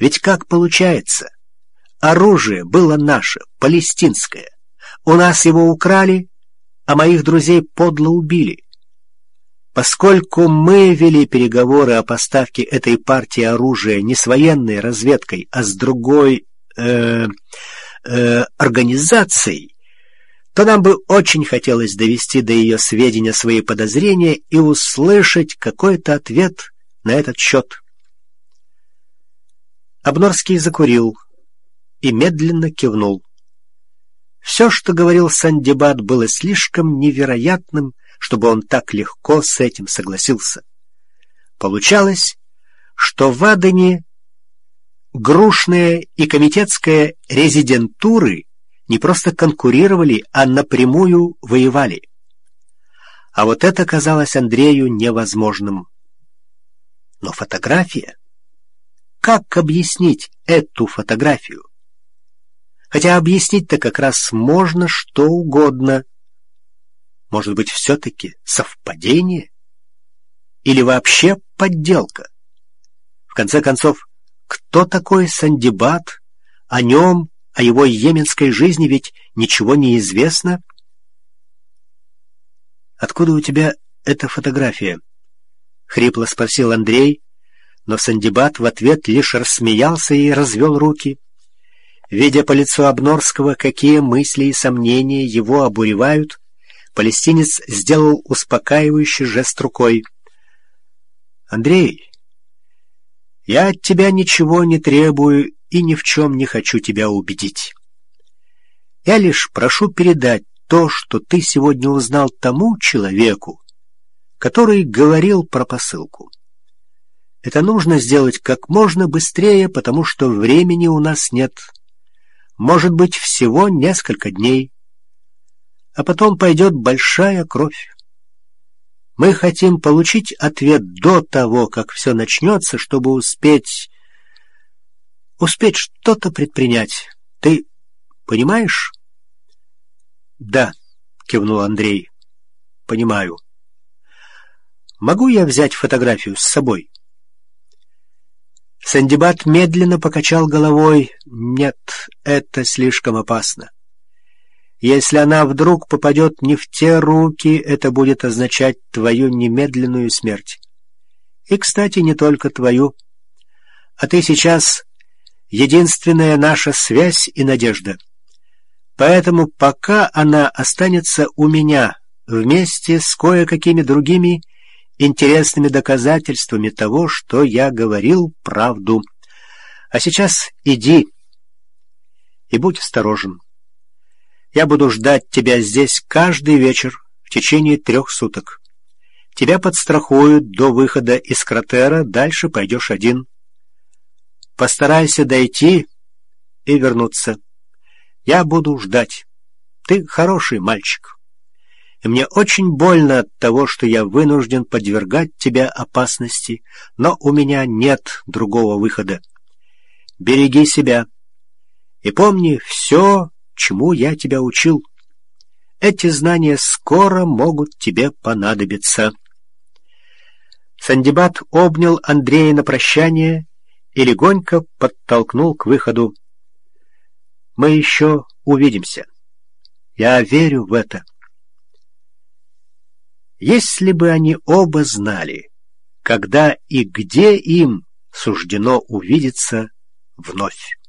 Ведь как получается? Оружие было наше, палестинское. У нас его украли, а моих друзей подло убили. Поскольку мы вели переговоры о поставке этой партии оружия не с военной разведкой, а с другой организацией, то нам бы очень хотелось довести до ее сведения свои подозрения и услышать какой-то ответ на этот счет. Обнорский закурил и медленно кивнул. Все, что говорил Сандибад, было слишком невероятным, чтобы он так легко с этим согласился. Получалось, что в Адене грушная и комитетская резидентуры не просто конкурировали, а напрямую воевали. А вот это казалось Андрею невозможным. Но фотография? Как объяснить эту фотографию? Хотя объяснить-то как раз можно что угодно. Может быть, все-таки совпадение? Или вообще подделка? В конце концов, кто такой Сандибад? О нем, о его йеменской жизни ведь ничего не известно. «Откуда у тебя эта фотография?» — хрипло спросил Андрей, но Сандибад в ответ лишь рассмеялся и развел руки. Видя по лицу Обнорского, какие мысли и сомнения его обуревают, палестинец сделал успокаивающий жест рукой. «Андрей, я от тебя ничего не требую и ни в чем не хочу тебя убедить. Я лишь прошу передать то, что ты сегодня узнал тому человеку, который говорил про посылку. Это нужно сделать как можно быстрее, потому что времени у нас нет. Может быть, всего несколько дней. А потом пойдет большая кровь. Мы хотим получить ответ до того, как все начнется, чтобы успеть что-то предпринять. Ты понимаешь?» «Да», — кивнул Андрей, — «понимаю. Могу я взять фотографию с собой?» Сандибад медленно покачал головой. «Нет, это слишком опасно. Если она вдруг попадет не в те руки, это будет означать твою немедленную смерть. И, кстати, не только твою. А ты сейчас единственная наша связь и надежда. Поэтому пока она останется у меня, вместе с кое-какими другими интересными доказательствами того, что я говорил правду. А сейчас иди и будь осторожен. Я буду ждать тебя здесь каждый вечер в течение 3 суток. Тебя подстрахуют до выхода из кратера, дальше пойдешь один. Постарайся дойти и вернуться. Я буду ждать. Ты хороший мальчик. И мне очень больно от того, что я вынужден подвергать тебя опасности, но у меня нет другого выхода. Береги себя. И помни все, чему я тебя учил. Эти знания скоро могут тебе понадобиться». Сандибад обнял Андрея на прощание и легонько подтолкнул к выходу. «Мы еще увидимся. Я верю в это». Если бы они оба знали, когда и где им суждено увидеться вновь.